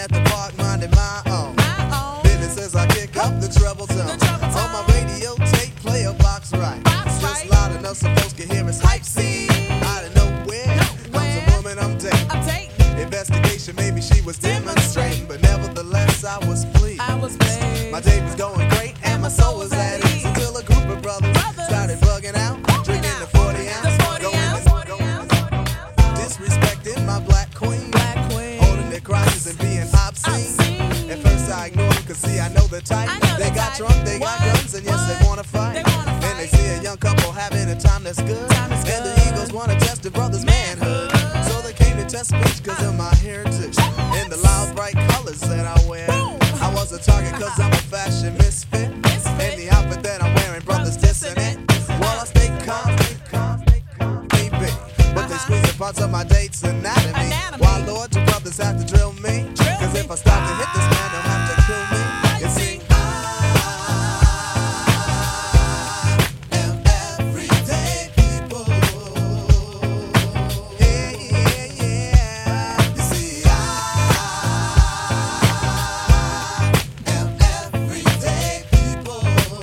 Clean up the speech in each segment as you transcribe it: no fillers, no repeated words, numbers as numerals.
at the park, minding my own business as I kick up the treble tone. On my radio tape, play a box right. Just loud enough so folks can hear us hype scene. Out of nowhere comes a woman I'm dating. Investigation, maybe she was demonstrating, but nevertheless I was pleased. My day was going great and my soul was at ease until a group of brothers started bugging out, drinking the 40 ounce, disrespecting my black queen, holding their crotches and being obscene. At first I ignored them, cause see I know the type. They got drunk, they got guns, and yes they wanna fight. And they see a young couple having a time that's good, and the egos wanna test the brother's manhood. So they came to test speech cause of my heritage and the loud bright colors that I wear. I was a target cause I'm a fashion misfit, and the outfit that I'm wearing, brothers dissing it. Well, I stay calm, baby, but they squeeze the parts of my date's anatomy. Why, Lord, do brothers have to drill me? Cause if I stop to hit this man, they'll have to kill me. You see, I am everyday people. Yeah. You see, I am everyday people.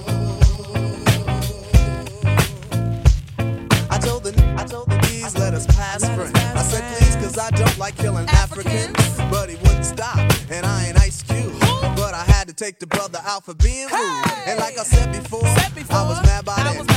I told the bees, let us pass friends. I said please cause I don't like killing Africans. But he wouldn't stop, and I ain't Ice Cube. But I had to take the brother out for being rude. And like I said before, I was mad by that.